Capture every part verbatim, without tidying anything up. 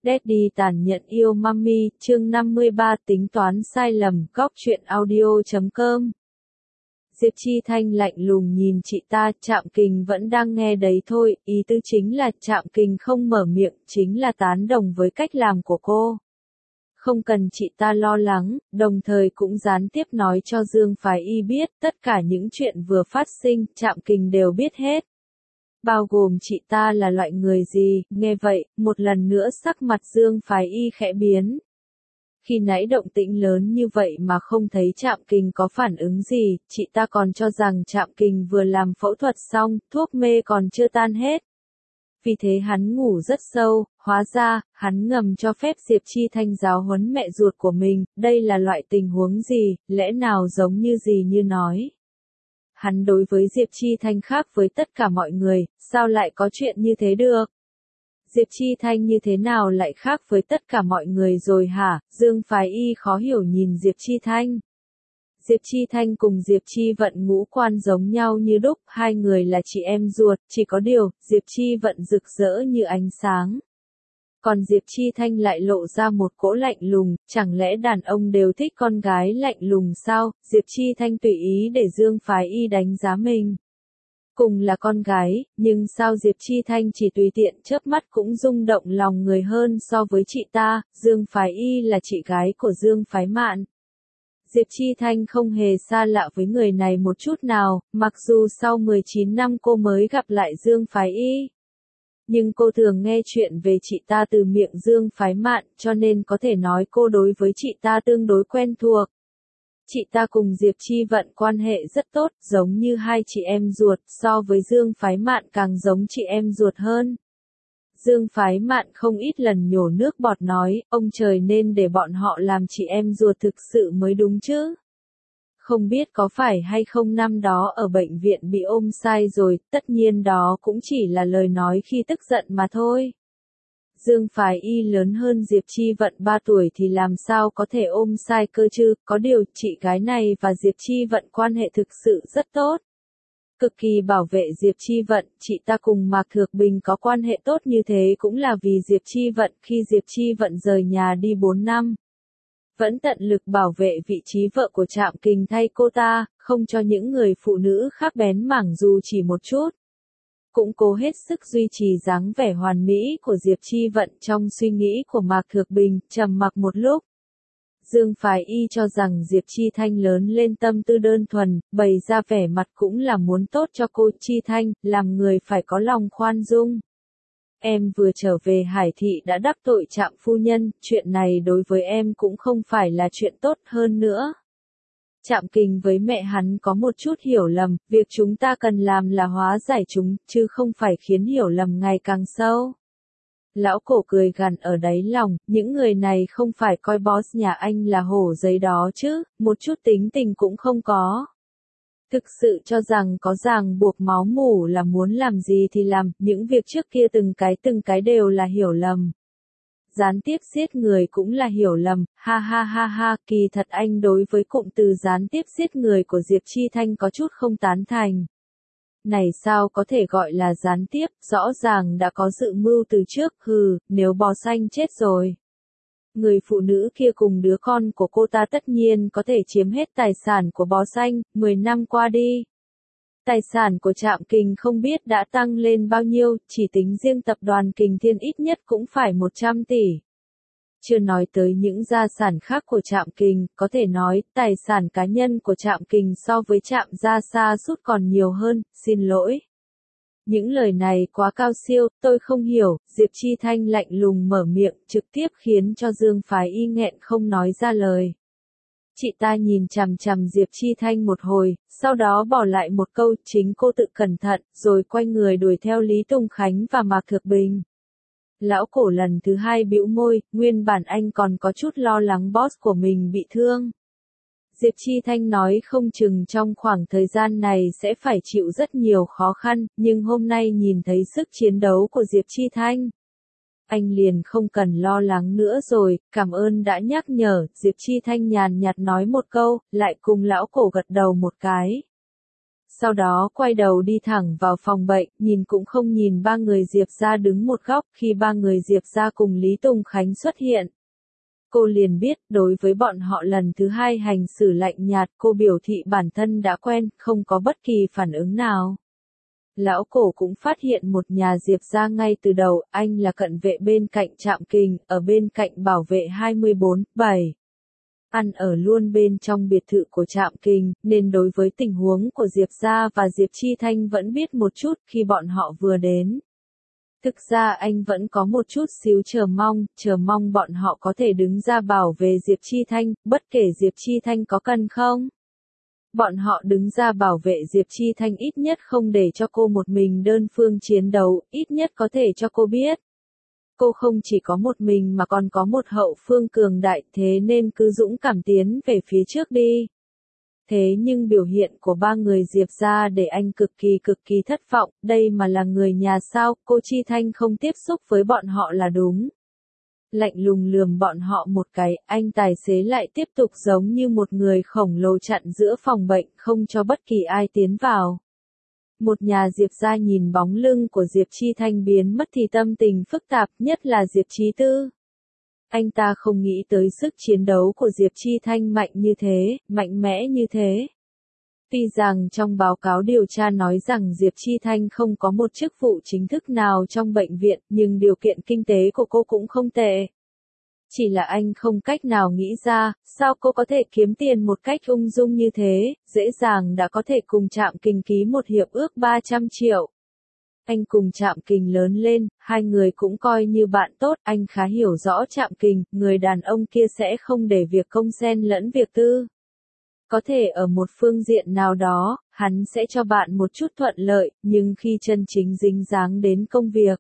Daddy tàn nhẫn yêu Mummy, chương năm mươi ba tính toán sai lầm, góc truyện audio chấm com. Diệp Chi Thanh lạnh lùng nhìn chị ta, Trạm Kình vẫn đang nghe đấy thôi, ý tứ chính là Trạm Kình không mở miệng, chính là tán đồng với cách làm của cô. Không cần chị ta lo lắng, đồng thời cũng gián tiếp nói cho Dương Phái Y biết, tất cả những chuyện vừa phát sinh, Trạm Kình đều biết hết. Bao gồm chị ta là loại người gì, nghe vậy, một lần nữa sắc mặt Dương Phái Y khẽ biến. Khi nãy động tĩnh lớn như vậy mà không thấy Trạm Kình có phản ứng gì, chị ta còn cho rằng Trạm Kình vừa làm phẫu thuật xong, thuốc mê còn chưa tan hết. Vì thế hắn ngủ rất sâu, hóa ra, hắn ngầm cho phép Diệp Chi Thanh giáo huấn mẹ ruột của mình, đây là loại tình huống gì, lẽ nào giống như gì như nói. Hắn đối với Diệp Chi Thanh khác với tất cả mọi người, sao lại có chuyện như thế được? Diệp Chi Thanh như thế nào lại khác với tất cả mọi người rồi hả? Dương Phái Y khó hiểu nhìn Diệp Chi Thanh. Diệp Chi Thanh cùng Diệp Chi Vận ngũ quan giống nhau như đúc, hai người là chị em ruột, chỉ có điều, Diệp Chi Vận rực rỡ như ánh sáng. Còn Diệp Chi Thanh lại lộ ra một cỗ lạnh lùng, chẳng lẽ đàn ông đều thích con gái lạnh lùng sao? Diệp Chi Thanh tùy ý để Dương Phái Y đánh giá mình. Cùng là con gái, nhưng sao Diệp Chi Thanh chỉ tùy tiện chớp mắt cũng rung động lòng người hơn so với chị ta, Dương Phái Y là chị gái của Dương Phái Mạn. Diệp Chi Thanh không hề xa lạ với người này một chút nào, mặc dù sau mười chín năm cô mới gặp lại Dương Phái Y. Nhưng cô thường nghe chuyện về chị ta từ miệng Dương Phái Mạn, cho nên có thể nói cô đối với chị ta tương đối quen thuộc. Chị ta cùng Diệp Chi Vận quan hệ rất tốt, giống như hai chị em ruột, so với Dương Phái Mạn càng giống chị em ruột hơn. Dương Phái Mạn không ít lần nhổ nước bọt nói, ông trời nên để bọn họ làm chị em ruột thực sự mới đúng chứ. Không biết có phải hay không năm đó ở bệnh viện bị ôm sai rồi, tất nhiên đó cũng chỉ là lời nói khi tức giận mà thôi. Dương Phái Y lớn hơn Diệp Chi Vận ba tuổi thì làm sao có thể ôm sai cơ chứ, có điều chị gái này và Diệp Chi Vận quan hệ thực sự rất tốt. Cực kỳ bảo vệ Diệp Chi Vận, chị ta cùng Mạc Thược Bình có quan hệ tốt như thế cũng là vì Diệp Chi Vận khi Diệp Chi Vận rời nhà đi bốn năm. Vẫn tận lực bảo vệ vị trí vợ của Trạm Kình thay cô ta, không cho những người phụ nữ khác bén mảng dù chỉ một chút. Cũng cố hết sức duy trì dáng vẻ hoàn mỹ của Diệp Chi Vận trong suy nghĩ của Mạc Thược Bình, trầm mặc một lúc. Dương Phái Y cho rằng Diệp Chi Thanh lớn lên tâm tư đơn thuần, bày ra vẻ mặt cũng là muốn tốt cho cô Chi Thanh, làm người phải có lòng khoan dung. Em vừa trở về Hải Thị đã đắc tội Trạm phu nhân, chuyện này đối với em cũng không phải là chuyện tốt hơn nữa. Trạm Kình với mẹ hắn có một chút hiểu lầm, việc chúng ta cần làm là hóa giải chúng, chứ không phải khiến hiểu lầm ngày càng sâu. Lão cổ cười gằn ở đáy lòng, những người này không phải coi boss nhà anh là hổ giấy đó chứ, một chút tính tình cũng không có. Thực sự cho rằng có ràng buộc máu mủ là muốn làm gì thì làm, những việc trước kia từng cái từng cái đều là hiểu lầm. Gián tiếp giết người cũng là hiểu lầm, ha ha ha ha, kỳ thật anh đối với cụm từ gián tiếp giết người của Diệp Chi Thanh có chút không tán thành. Này sao có thể gọi là gián tiếp, rõ ràng đã có dự mưu từ trước, hừ, nếu bò xanh chết rồi. Người phụ nữ kia cùng đứa con của cô ta tất nhiên có thể chiếm hết tài sản của bò xanh, mười năm qua đi. Tài sản của Trạm Kình không biết đã tăng lên bao nhiêu, chỉ tính riêng tập đoàn Kình Thiên ít nhất cũng phải một trăm tỷ. Chưa nói tới những gia sản khác của Trạm Kình, có thể nói, tài sản cá nhân của Trạm Kình so với Trạm gia xa sút còn nhiều hơn, xin lỗi. Những lời này quá cao siêu, tôi không hiểu, Diệp Chi Thanh lạnh lùng mở miệng, trực tiếp khiến cho Dương Phái Y nghẹn không nói ra lời. Chị ta nhìn chằm chằm Diệp Chi Thanh một hồi, sau đó bỏ lại một câu, chính cô tự cẩn thận, rồi quay người đuổi theo Lý Tùng Khánh và Mạc Thược Bình. Lão cổ lần thứ hai bĩu môi, nguyên bản anh còn có chút lo lắng boss của mình bị thương. Diệp Chi Thanh nói không chừng trong khoảng thời gian này sẽ phải chịu rất nhiều khó khăn, nhưng hôm nay nhìn thấy sức chiến đấu của Diệp Chi Thanh. Anh liền không cần lo lắng nữa rồi, cảm ơn đã nhắc nhở, Diệp Chi Thanh nhàn nhạt nói một câu, lại cùng lão cổ gật đầu một cái. sau đó quay đầu đi thẳng vào phòng bệnh, nhìn cũng không nhìn ba người Diệp gia đứng một góc. Khi ba người Diệp gia cùng Lý Tùng Khánh xuất hiện, cô liền biết, đối với bọn họ lần thứ hai hành xử lạnh nhạt, cô biểu thị bản thân đã quen, không có bất kỳ phản ứng nào. Lão Cổ cũng phát hiện một nhà Diệp gia ngay từ đầu, anh là cận vệ bên cạnh Trạm Kình, ở bên cạnh bảo vệ hai mươi bốn bảy. Ăn ở luôn bên trong biệt thự của Trạm Kình, nên đối với tình huống của Diệp gia và Diệp Chi Thanh vẫn biết một chút khi bọn họ vừa đến. Thực ra anh vẫn có một chút xíu chờ mong, chờ mong bọn họ có thể đứng ra bảo vệ Diệp Chi Thanh, bất kể Diệp Chi Thanh có cần không. Bọn họ đứng ra bảo vệ Diệp Chi Thanh ít nhất không để cho cô một mình đơn phương chiến đấu, ít nhất có thể cho cô biết. Cô không chỉ có một mình mà còn có một hậu phương cường đại, thế nên cứ dũng cảm tiến về phía trước đi. Thế nhưng biểu hiện của ba người Diệp gia để anh cực kỳ cực kỳ thất vọng, đây mà là người nhà sao, cô Chi Thanh không tiếp xúc với bọn họ là đúng. Lạnh lùng lườm bọn họ một cái, anh tài xế lại tiếp tục giống như một người khổng lồ chặn giữa phòng bệnh, không cho bất kỳ ai tiến vào. Một nhà Diệp gia nhìn bóng lưng của Diệp Chi Thanh biến mất thì tâm tình phức tạp, nhất là Diệp Chí Tư. Anh ta không nghĩ tới sức chiến đấu của Diệp Chi Thanh mạnh như thế, mạnh mẽ như thế. Tuy rằng trong báo cáo điều tra nói rằng Diệp Chi Thanh không có một chức vụ chính thức nào trong bệnh viện, nhưng điều kiện kinh tế của cô cũng không tệ. Chỉ là anh không cách nào nghĩ ra, sao cô có thể kiếm tiền một cách ung dung như thế, dễ dàng đã có thể cùng Trạm Kình ký một hiệp ước ba trăm triệu. Anh cùng Trạm Kình lớn lên, hai người cũng coi như bạn tốt, anh khá hiểu rõ Trạm Kình, người đàn ông kia sẽ không để việc công xen lẫn việc tư. Có thể ở một phương diện nào đó, hắn sẽ cho bạn một chút thuận lợi, nhưng khi chân chính dính dáng đến công việc,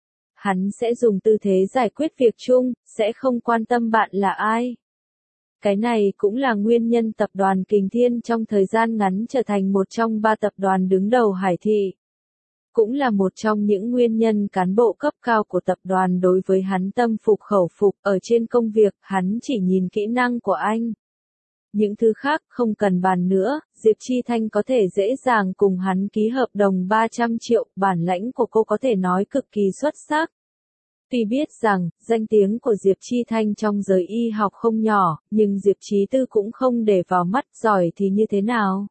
hắn sẽ dùng tư thế giải quyết việc chung, sẽ không quan tâm bạn là ai. Cái này cũng là nguyên nhân tập đoàn Kình Thiên trong thời gian ngắn trở thành một trong ba tập đoàn đứng đầu Hải Thị. Cũng là một trong những nguyên nhân cán bộ cấp cao của tập đoàn đối với hắn tâm phục khẩu phục, ở trên công việc, hắn chỉ nhìn kỹ năng của anh. Những thứ khác không cần bàn nữa, Diệp Chi Thanh có thể dễ dàng cùng hắn ký hợp đồng ba trăm triệu, bản lãnh của cô có thể nói cực kỳ xuất sắc. Tuy biết rằng, danh tiếng của Diệp Chi Thanh trong giới y học không nhỏ, nhưng Diệp Chí Tư cũng không để vào mắt, giỏi thì như thế nào?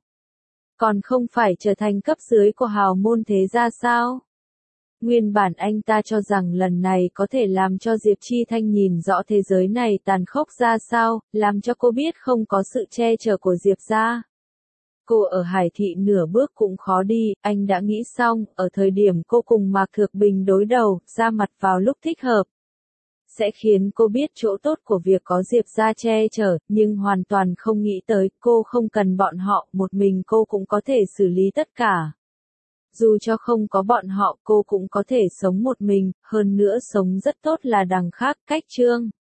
Còn không phải trở thành cấp dưới của hào môn thế gia sao? Nguyên bản anh ta cho rằng lần này có thể làm cho Diệp Chi Thanh nhìn rõ thế giới này tàn khốc ra sao, làm cho cô biết không có sự che chở của Diệp gia. Cô ở Hải Thị nửa bước cũng khó đi, anh đã nghĩ xong, ở thời điểm cô cùng Mạc Thược Bình đối đầu, ra mặt vào lúc thích hợp. Sẽ khiến cô biết chỗ tốt của việc có Diệp gia che chở, nhưng hoàn toàn không nghĩ tới, cô không cần bọn họ, một mình cô cũng có thể xử lý tất cả. Dù cho không có bọn họ, cô cũng có thể sống một mình, hơn nữa sống rất tốt là đằng khác, cách Trương